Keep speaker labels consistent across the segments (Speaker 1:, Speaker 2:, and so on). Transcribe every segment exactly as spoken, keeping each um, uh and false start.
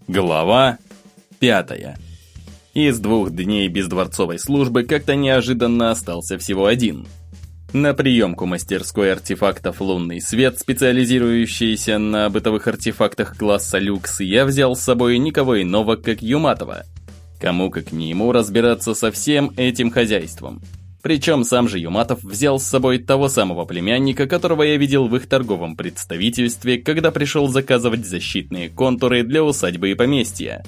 Speaker 1: Глава пятая. Из двух дней бездворцовой службы как-то неожиданно остался всего один. На приемку мастерской артефактов «Лунный свет», специализирующейся на бытовых артефактах класса люкс, я взял с собой никого иного, как Юматова. Кому как не ему разбираться со всем этим хозяйством. Причем сам же Юматов взял с собой того самого племянника, которого я видел в их торговом представительстве, когда пришел заказывать защитные контуры для усадьбы и поместья.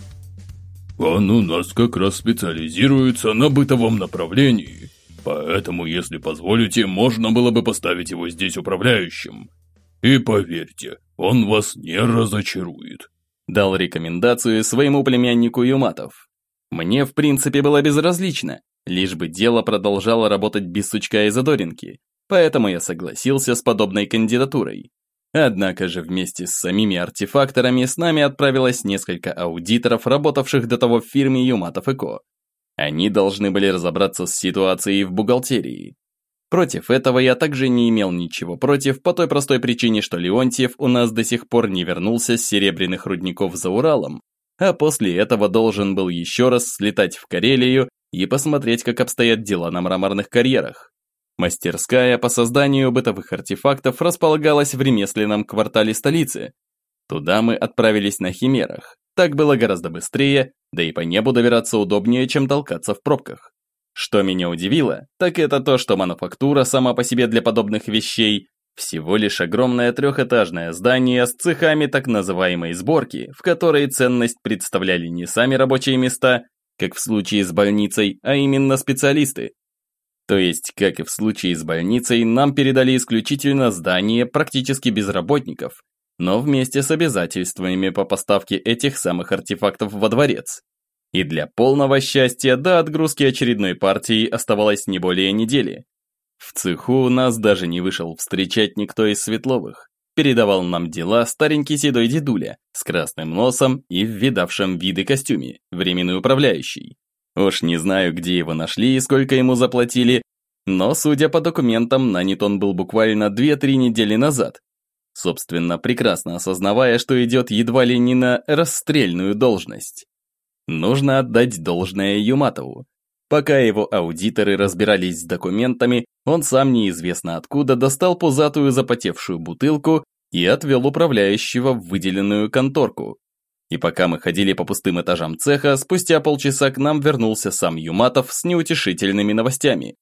Speaker 2: Он у нас как раз специализируется на бытовом направлении, поэтому, если позволите, можно было бы поставить его здесь управляющим. И поверьте, он вас не разочарует.
Speaker 1: Дал рекомендацию своему племяннику Юматов. Мне, в принципе, было безразлично, лишь бы дело продолжало работать без сучка и задоринки, поэтому я согласился с подобной кандидатурой. Однако же вместе с самими артефакторами с нами отправилось несколько аудиторов, работавших до того в фирме Юматов и Ко. Они должны были разобраться с ситуацией в бухгалтерии. Против этого я также не имел ничего против, по той простой причине, что Леонтьев у нас до сих пор не вернулся с серебряных рудников за Уралом, а после этого должен был еще раз слетать в Карелию и посмотреть, как обстоят дела на мраморных карьерах. Мастерская по созданию бытовых артефактов располагалась в ремесленном квартале столицы. Туда мы отправились на химерах. Так было гораздо быстрее, да и по небу добираться удобнее, чем толкаться в пробках. Что меня удивило, так это то, что мануфактура сама по себе для подобных вещей всего лишь огромное трехэтажное здание с цехами так называемой сборки, в которой ценность представляли не сами рабочие места, как в случае с больницей, а именно специалисты. То есть, как и в случае с больницей, нам передали исключительно здание практически без работников, но вместе с обязательствами по поставке этих самых артефактов во дворец. И для полного счастья до отгрузки очередной партии оставалось не более недели. В цеху нас даже не вышел встречать никто из Светловых. Передавал нам дела старенький седой дедуля с красным носом и в видавшем виды костюме, временный управляющий. Уж не знаю, где его нашли и сколько ему заплатили, но, судя по документам, нанят он был буквально две-три недели назад. Собственно, прекрасно осознавая, что идет едва ли не на расстрельную должность. Нужно отдать должное Юматову. Пока его аудиторы разбирались с документами, он сам неизвестно откуда достал пузатую запотевшую бутылку и отвел управляющего в выделенную конторку. И пока мы ходили по пустым этажам цеха, спустя полчаса к нам вернулся сам Юматов с неутешительными новостями.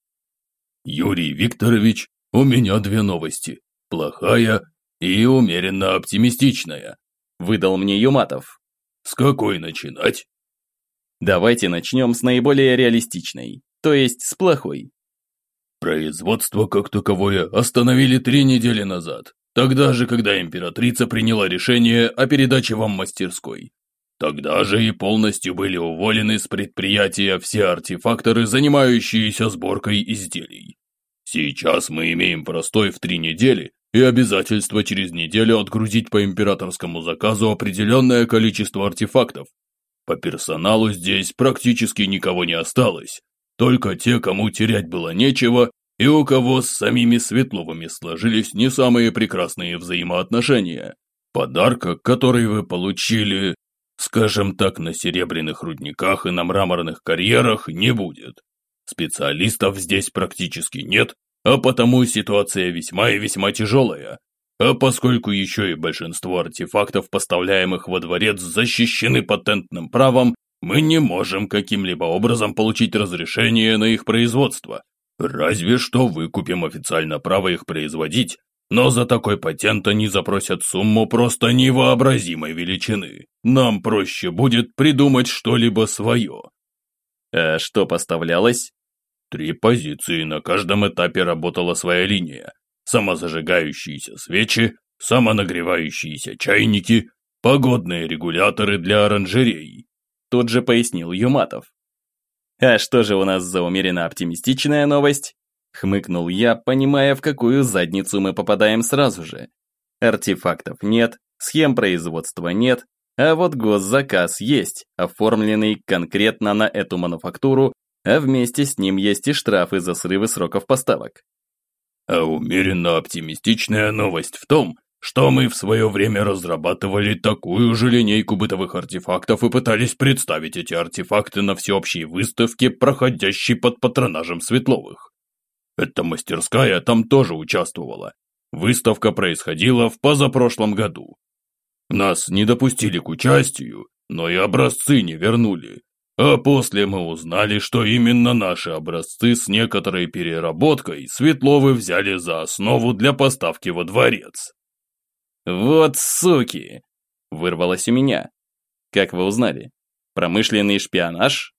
Speaker 2: «Юрий Викторович, у меня две новости. Плохая и умеренно оптимистичная», – выдал мне Юматов. «С какой начинать?»
Speaker 1: Давайте начнем с наиболее реалистичной, то есть с плохой.
Speaker 2: Производство как таковое остановили три недели назад, тогда же, когда императрица приняла решение о передаче вам мастерской. Тогда же и полностью были уволены с предприятия все артефакторы, занимающиеся сборкой изделий. Сейчас мы имеем простой в три недели и обязательство через неделю отгрузить по императорскому заказу определенное количество артефактов. По персоналу здесь практически никого не осталось, только те, кому терять было нечего, и у кого с самими Светловыми сложились не самые прекрасные взаимоотношения. Подарка, который вы получили, скажем так, на серебряных рудниках и на мраморных карьерах, не будет. Специалистов здесь практически нет, а потому ситуация весьма и весьма тяжелая. А поскольку еще и большинство артефактов, поставляемых во дворец, защищены патентным правом, мы не можем каким-либо образом получить разрешение на их производство. Разве что выкупим официально право их производить, но за такой патент они запросят сумму просто невообразимой величины. Нам проще будет придумать что-либо свое.
Speaker 1: А что поставлялось?
Speaker 2: Три позиции, на каждом этапе работала своя линия. Самозажигающиеся свечи, самонагревающиеся чайники, погодные регуляторы для оранжерей.
Speaker 1: Тут же пояснил Юматов. А что же у нас за умеренно оптимистичная новость? Хмыкнул я, понимая, в какую задницу мы попадаем сразу же. Артефактов нет, схем производства нет, а вот госзаказ есть, оформленный конкретно на эту мануфактуру, а вместе с ним есть и штрафы за срывы сроков поставок.
Speaker 2: А умеренно оптимистичная новость в том, что мы в свое время разрабатывали такую же линейку бытовых артефактов и пытались представить эти артефакты на всеобщей выставке, проходящей под патронажем Светловых. Эта мастерская там тоже участвовала. Выставка происходила в позапрошлом году. Нас не допустили к участию, но и образцы не вернули. А после мы узнали, что именно наши образцы с некоторой переработкой Светловы взяли за основу для поставки во дворец.
Speaker 1: «Вот суки!» – вырвалось у меня. «Как вы узнали? Промышленный шпионаж?»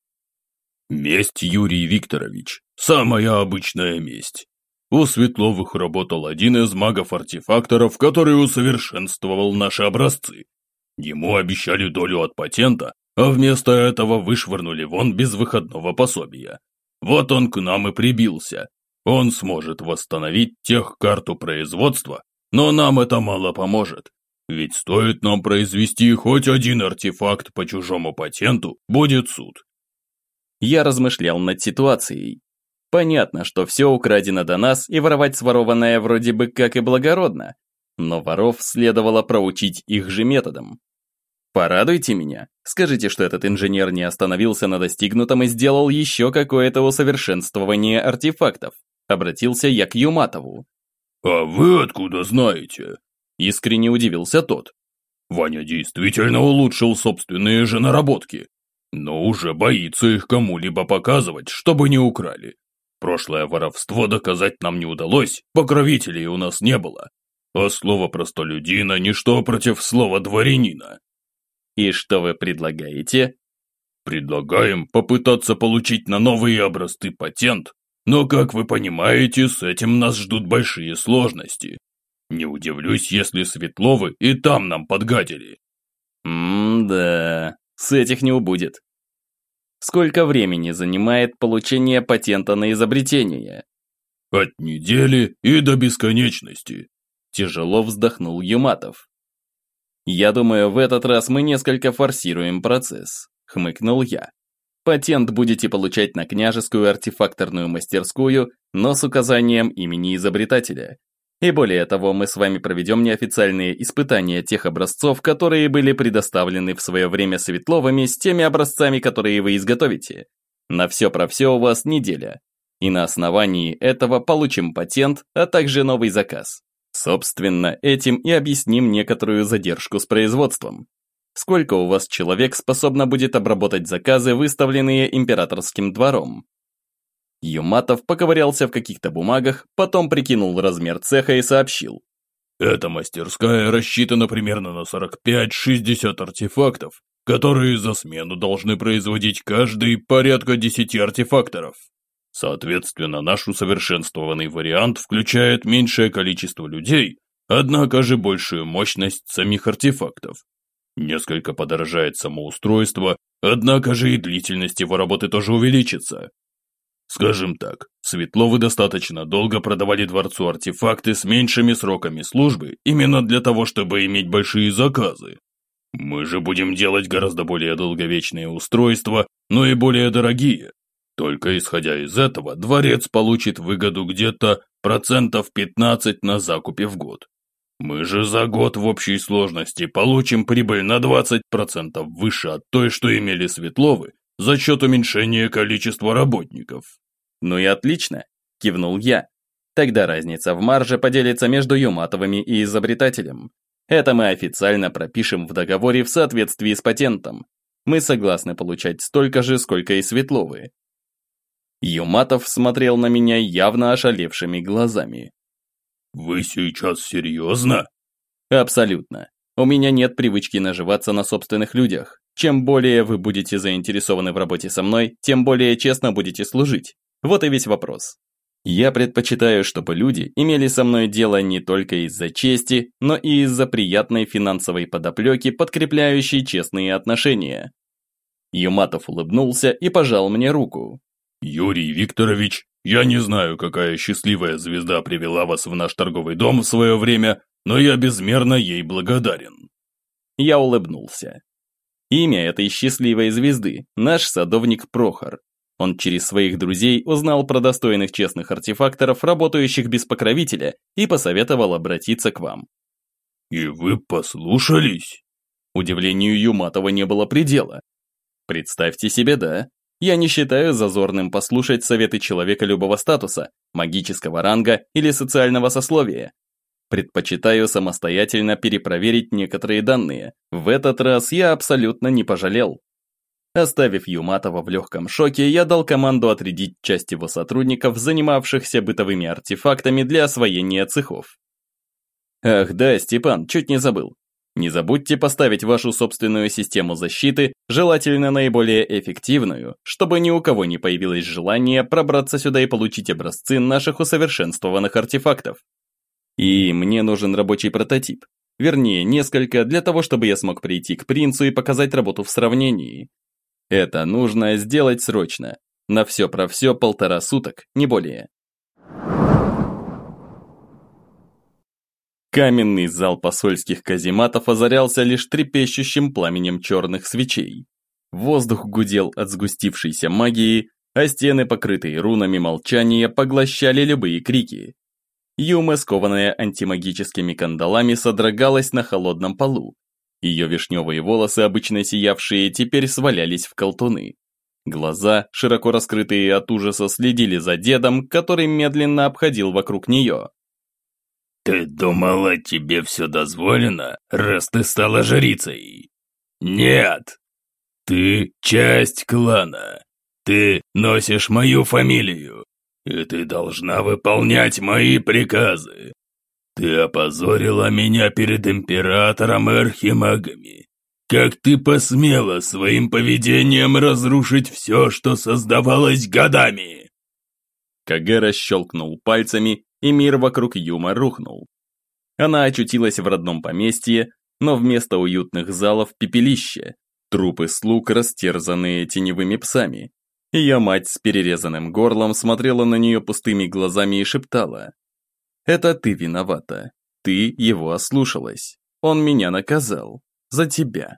Speaker 2: Месть, Юрий Викторович. Самая обычная месть. У Светловых работал один из магов-артефакторов, который усовершенствовал наши образцы. Ему обещали долю от патента, а вместо этого вышвырнули вон без выходного пособия. Вот он к нам и прибился. Он сможет восстановить техкарту производства, но нам это мало поможет. Ведь стоит нам произвести хоть один артефакт по чужому патенту, будет суд.
Speaker 1: Я размышлял над ситуацией. Понятно, что все украдено до нас, и воровать сворованное вроде бы как и благородно, но воров следовало проучить их же методом. Порадуйте меня, скажите, что этот инженер не остановился на достигнутом и сделал еще какое-то усовершенствование артефактов. Обратился я к Юматову.
Speaker 2: «А вы откуда знаете?»
Speaker 1: Искренне удивился тот.
Speaker 2: «Ваня действительно улучшил собственные же наработки, но уже боится их кому-либо показывать, чтобы не украли. Прошлое воровство доказать нам не удалось, покровителей у нас не было. А слово простолюдина – ничто против слова дворянина».
Speaker 1: «И что вы предлагаете?»
Speaker 2: «Предлагаем попытаться получить на новые образцы патент, но, как вы понимаете, с этим нас ждут большие сложности. Не удивлюсь, если Светловы и там нам подгадили».
Speaker 1: «М-да, с этих не убудет. Сколько времени занимает получение патента на изобретение?»
Speaker 2: «От недели и до бесконечности», –
Speaker 1: тяжело вздохнул Юматов. «Я думаю, в этот раз мы несколько форсируем процесс», – хмыкнул я. «Патент будете получать на княжескую артефакторную мастерскую, но с указанием имени изобретателя. И более того, мы с вами проведем неофициальные испытания тех образцов, которые были предоставлены в свое время Светловыми с теми образцами, которые вы изготовите. На все про все у вас неделя. И на основании этого получим патент, а также новый заказ. Собственно, этим и объясним некоторую задержку с производством. Сколько у вас человек способно будет обработать заказы, выставленные императорским двором?» Юматов поковырялся в каких-то бумагах, потом прикинул размер цеха и сообщил.
Speaker 2: «Эта мастерская рассчитана примерно на сорок пять-шестьдесят артефактов, которые за смену должны производить каждый порядка десяти артефакторов. Соответственно, наш усовершенствованный вариант включает меньшее количество людей, однако же большую мощность самих артефактов. Несколько подорожает самоустройство, однако же и длительность его работы тоже увеличится. Скажем так, Светловы достаточно долго продавали дворцу артефакты с меньшими сроками службы, именно для того, чтобы иметь большие заказы. Мы же будем делать гораздо более долговечные устройства, но и более дорогие. Только исходя из этого, дворец получит выгоду где-то процентов пятнадцать на закупе в год. Мы же за год в общей сложности получим прибыль на двадцать процентов выше от той, что имели Светловы, за счет уменьшения количества работников».
Speaker 1: «Ну и отлично», – кивнул я. «Тогда разница в марже поделится между Юматовыми и изобретателем. Это мы официально пропишем в договоре в соответствии с патентом. Мы согласны получать столько же, сколько и Светловы». Юматов смотрел на меня явно ошалевшими глазами.
Speaker 2: «Вы сейчас серьезно?»
Speaker 1: «Абсолютно. У меня нет привычки наживаться на собственных людях. Чем более вы будете заинтересованы в работе со мной, тем более честно будете служить. Вот и весь вопрос. Я предпочитаю, чтобы люди имели со мной дело не только из-за чести, но и из-за приятной финансовой подоплеки, подкрепляющей честные отношения». Юматов улыбнулся и пожал мне руку.
Speaker 2: «Юрий Викторович, я не знаю, какая счастливая звезда привела вас в наш торговый дом в свое время, но я безмерно ей благодарен».
Speaker 1: Я улыбнулся. Имя этой счастливой звезды – наш садовник Прохор. Он через своих друзей узнал про достойных честных артефакторов, работающих без покровителя, и посоветовал обратиться к вам.
Speaker 2: «И вы послушались?»
Speaker 1: Удивлению Юматова не было предела. Представьте себе, да. Я не считаю зазорным послушать советы человека любого статуса, магического ранга или социального сословия. Предпочитаю самостоятельно перепроверить некоторые данные. В этот раз я абсолютно не пожалел. Оставив Юматова в легком шоке, я дал команду отрядить часть его сотрудников, занимавшихся бытовыми артефактами для освоения цехов. Ах да, Степан, чуть не забыл. Не забудьте поставить вашу собственную систему защиты, желательно наиболее эффективную, чтобы ни у кого не появилось желание пробраться сюда и получить образцы наших усовершенствованных артефактов. И мне нужен рабочий прототип. Вернее, несколько, для того, чтобы я смог прийти к принцу и показать работу в сравнении. Это нужно сделать срочно. На все про все полтора суток, не более. Каменный зал посольских казематов озарялся лишь трепещущим пламенем черных свечей. Воздух гудел от сгустившейся магии, а стены, покрытые рунами молчания, поглощали любые крики. Юма, скованная антимагическими кандалами, содрогалась на холодном полу. Ее вишневые волосы, обычно сиявшие, теперь свалялись в колтуны. Глаза, широко раскрытые от ужаса, следили за дедом, который медленно обходил вокруг нее.
Speaker 2: «Ты думала, тебе все дозволено, раз ты стала жрицей? Нет! Ты часть клана. Ты носишь мою фамилию, и ты должна выполнять мои приказы. Ты опозорила меня перед императором и архимагами. Как ты посмела своим поведением разрушить все, что создавалось годами?»
Speaker 1: Кагера щелкнул пальцами, и мир вокруг Юма рухнул. Она очутилась в родном поместье, но вместо уютных залов пепелище, трупы слуг, растерзанные теневыми псами. Ее мать с перерезанным горлом смотрела на нее пустыми глазами и шептала: «Это ты виновата. Ты его ослушалась. Он меня наказал. За тебя».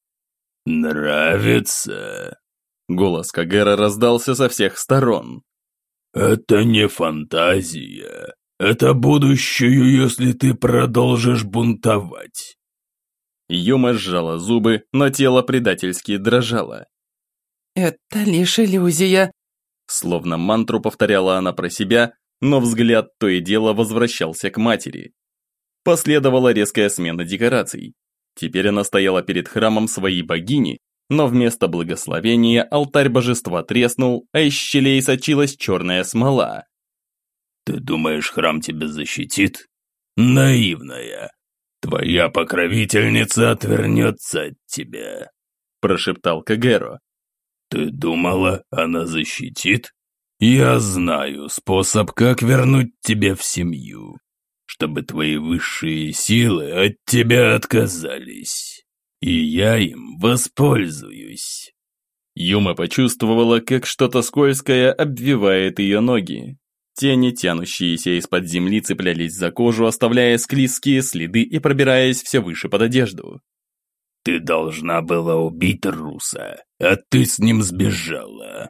Speaker 2: «Нравится?»
Speaker 1: Голос Кагера раздался со всех сторон.
Speaker 2: «Это не фантазия. Это будущее, если ты продолжишь бунтовать».
Speaker 1: Юма сжала зубы, но тело предательски дрожало.
Speaker 3: «Это лишь иллюзия»,
Speaker 1: словно мантру повторяла она про себя, но взгляд то и дело возвращался к матери. Последовала резкая смена декораций. Теперь она стояла перед храмом своей богини, но вместо благословения алтарь божества треснул, а из щелей сочилась черная смола.
Speaker 2: «Ты думаешь, храм тебя защитит? Наивная. Твоя покровительница отвернется от тебя»,
Speaker 1: прошептал Кагеро.
Speaker 2: «Ты думала, она защитит? Я знаю способ, как вернуть тебя в семью, чтобы твои высшие силы от тебя отказались. И я им воспользуюсь».
Speaker 1: Юма почувствовала, как что-то скользкое обвивает ее ноги. Тени, тянущиеся из-под земли, цеплялись за кожу, оставляя склизкие следы и пробираясь все выше под одежду.
Speaker 2: «Ты должна была убить Руса, а ты с ним сбежала.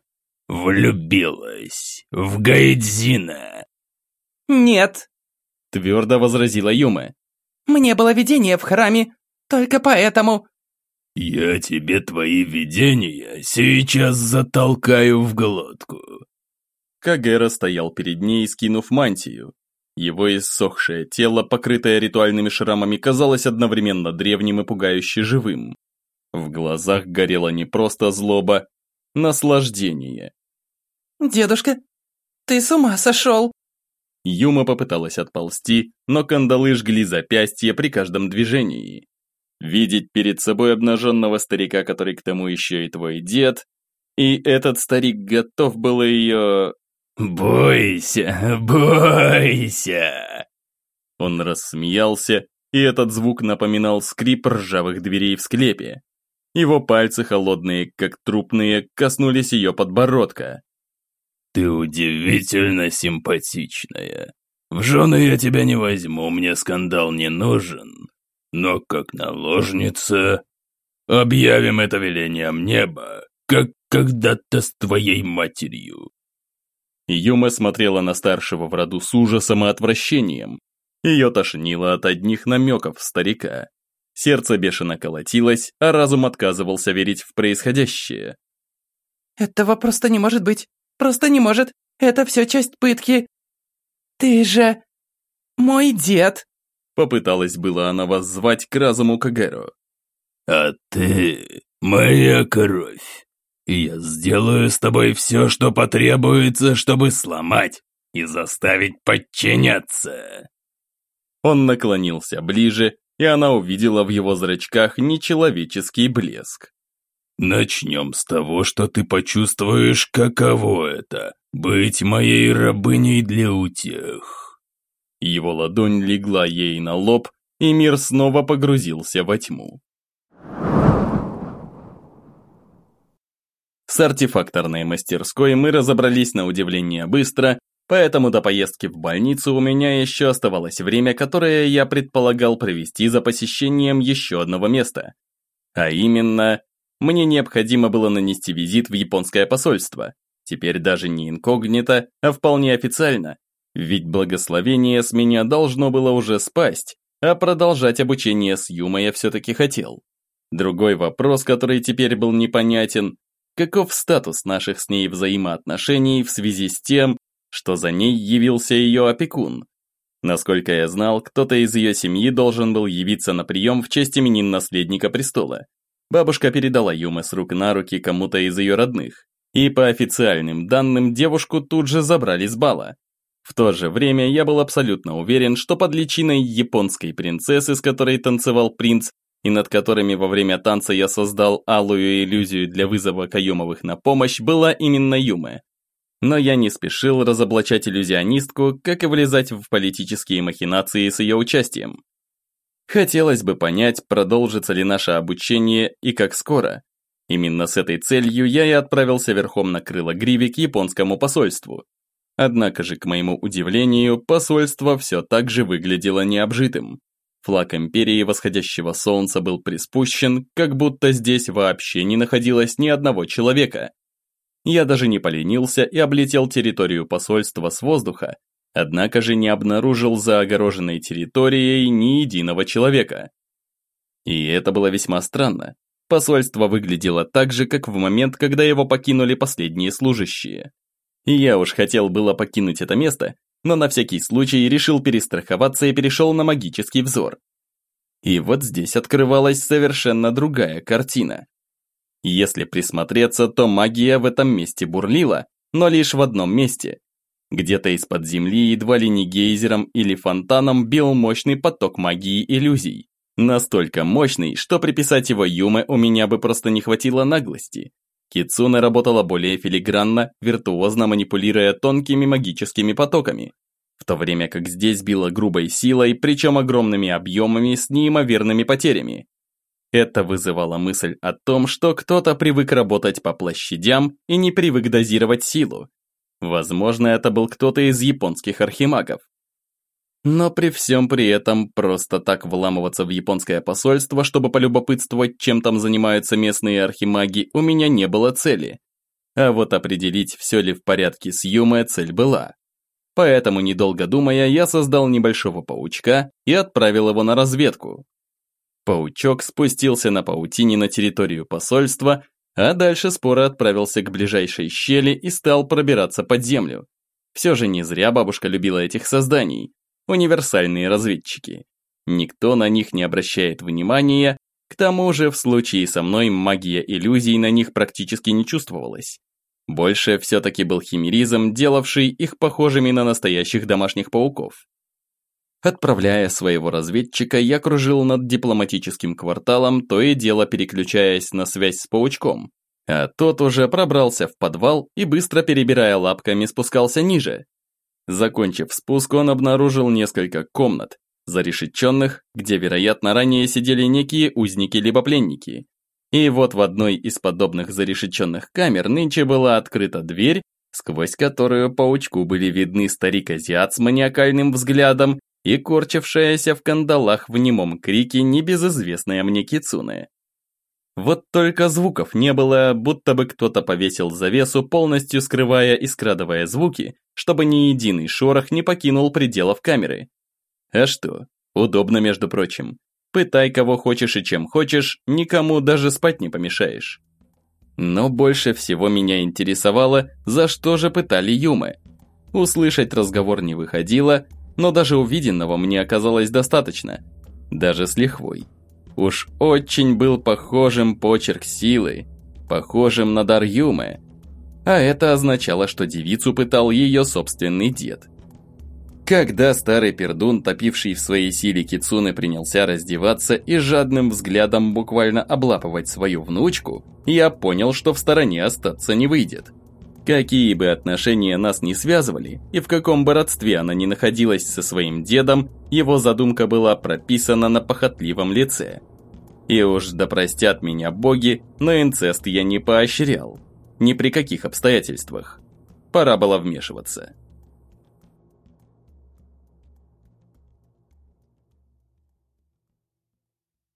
Speaker 2: Влюбилась в Гаэдзина».
Speaker 3: «Нет»,
Speaker 1: твердо возразила Юма.
Speaker 3: «мне было видение в храме, только поэтому...»
Speaker 2: «Я тебе твои видения сейчас затолкаю в глотку».
Speaker 1: Кагера стоял перед ней, скинув мантию. Его иссохшее тело, покрытое ритуальными шрамами, казалось одновременно древним и пугающе живым. В глазах горела не просто злоба, наслаждение.
Speaker 3: «Дедушка, ты с ума сошел?»
Speaker 1: Юма попыталась отползти, но кандалы жгли запястье при каждом движении. Видеть перед собой обнаженного старика, который к тому еще и твой дед, и этот старик готов был ее...
Speaker 2: «Бойся, бойся!»
Speaker 1: Он рассмеялся, и этот звук напоминал скрип ржавых дверей в склепе. Его пальцы, холодные как трупные, коснулись ее подбородка.
Speaker 2: «Ты удивительно симпатичная. В жены я тебя не возьму, мне скандал не нужен. Но как наложница... Объявим это велением неба, как когда-то с твоей матерью».
Speaker 1: Юма смотрела на старшего в роду с ужасом и отвращением. Ее тошнило от одних намеков старика. Сердце бешено колотилось, а разум отказывался верить в происходящее.
Speaker 3: «Этого просто не может быть. Просто не может. Это все часть пытки. Ты же... мой дед!»
Speaker 1: Попыталась было она воззвать к разуму Кагеро.
Speaker 2: «А ты моя кровь. И я сделаю с тобой все, что потребуется, чтобы сломать и заставить подчиняться».
Speaker 1: Он наклонился ближе, и она увидела в его зрачках нечеловеческий блеск.
Speaker 2: «Начнем с того, что ты почувствуешь, каково это – быть моей рабыней для утех».
Speaker 1: Его ладонь легла ей на лоб, и мир снова погрузился во тьму. С артефакторной мастерской мы разобрались на удивление быстро, поэтому до поездки в больницу у меня еще оставалось время, которое я предполагал провести за посещением еще одного места. А именно, мне необходимо было нанести визит в японское посольство, теперь даже не инкогнито, а вполне официально, ведь благословение с меня должно было уже спасть, а продолжать обучение с Юмой я все-таки хотел. Другой вопрос, который теперь был непонятен, каков статус наших с ней взаимоотношений в связи с тем, что за ней явился ее опекун. Насколько я знал, кто-то из ее семьи должен был явиться на прием в честь именин наследника престола. Бабушка передала Юме с рук на руки кому-то из ее родных, и по официальным данным девушку тут же забрали с бала. В то же время я был абсолютно уверен, что под личиной японской принцессы, с которой танцевал принц, и над которыми во время танца я создал алую иллюзию для вызова Каюмовых на помощь, была именно Юме. Но я не спешил разоблачать иллюзионистку, как и влезать в политические махинации с ее участием. Хотелось бы понять, продолжится ли наше обучение и как скоро. Именно с этой целью я и отправился верхом на крыло-гриве к японскому посольству. Однако же, к моему удивлению, посольство все так же выглядело необжитым. Флаг империи восходящего солнца был приспущен, как будто здесь вообще не находилось ни одного человека. Я даже не поленился и облетел территорию посольства с воздуха, однако же не обнаружил за огороженной территорией ни единого человека. И это было весьма странно. Посольство выглядело так же, как в момент, когда его покинули последние служащие. И я уж хотел было покинуть это место, но на всякий случай решил перестраховаться и перешел на магический взор. И вот здесь открывалась совершенно другая картина. Если присмотреться, то магия в этом месте бурлила, но лишь в одном месте. Где-то из-под земли едва ли не гейзером или фонтаном бил мощный поток магии иллюзий. Настолько мощный, что приписать его Юме у меня бы просто не хватило наглости. Кицуне работала более филигранно, виртуозно манипулируя тонкими магическими потоками, в то время как здесь била грубой силой, причем огромными объемами с неимоверными потерями. Это вызывало мысль о том, что кто-то привык работать по площадям и не привык дозировать силу. Возможно, это был кто-то из японских архимагов. Но при всем при этом просто так вламываться в японское посольство, чтобы полюбопытствовать, чем там занимаются местные архимаги, у меня не было цели. А вот определить, все ли в порядке с Юме, цель была. Поэтому, недолго думая, я создал небольшого паучка и отправил его на разведку. Паучок спустился на паутине на территорию посольства, а дальше споро отправился к ближайшей щели и стал пробираться под землю. Все же не зря бабушка любила этих созданий. Универсальные разведчики. Никто на них не обращает внимания, к тому же в случае со мной магия иллюзий на них практически не чувствовалась. Больше все-таки был химеризм, делавший их похожими на настоящих домашних пауков. Отправляя своего разведчика, я кружил над дипломатическим кварталом, то и дело переключаясь на связь с паучком. А тот уже пробрался в подвал и, быстро перебирая лапками, спускался ниже. Закончив спуск, он обнаружил несколько комнат, зарешеченных, где, вероятно, ранее сидели некие узники либо пленники. И вот в одной из подобных зарешеченных камер нынче была открыта дверь, сквозь которую паучку были видны старик-азиат с маниакальным взглядом и корчившаяся в кандалах в немом крике небезызвестная мне Кицуне. Вот только звуков не было, будто бы кто-то повесил завесу, полностью скрывая и скрадывая звуки, чтобы ни единый шорох не покинул пределов камеры. А что? Удобно, между прочим. Пытай кого хочешь и чем хочешь, никому даже спать не помешаешь. Но больше всего меня интересовало, за что же пытали Юмэ. Услышать разговор не выходило, но даже увиденного мне оказалось достаточно. Даже с лихвой. Уж очень был похожим почерк силы, похожим на дар Юмэ. А это означало, что девицу пытал ее собственный дед. Когда старый пердун, топивший в своей силе кицуне, принялся раздеваться и жадным взглядом буквально облапывать свою внучку, я понял, что в стороне остаться не выйдет. Какие бы отношения нас ни связывали, и в каком бы родстве она ни находилась со своим дедом, его задумка была прописана на похотливом лице. И уж да простят меня боги, но инцест я не поощрял. Ни при каких обстоятельствах. Пора было вмешиваться.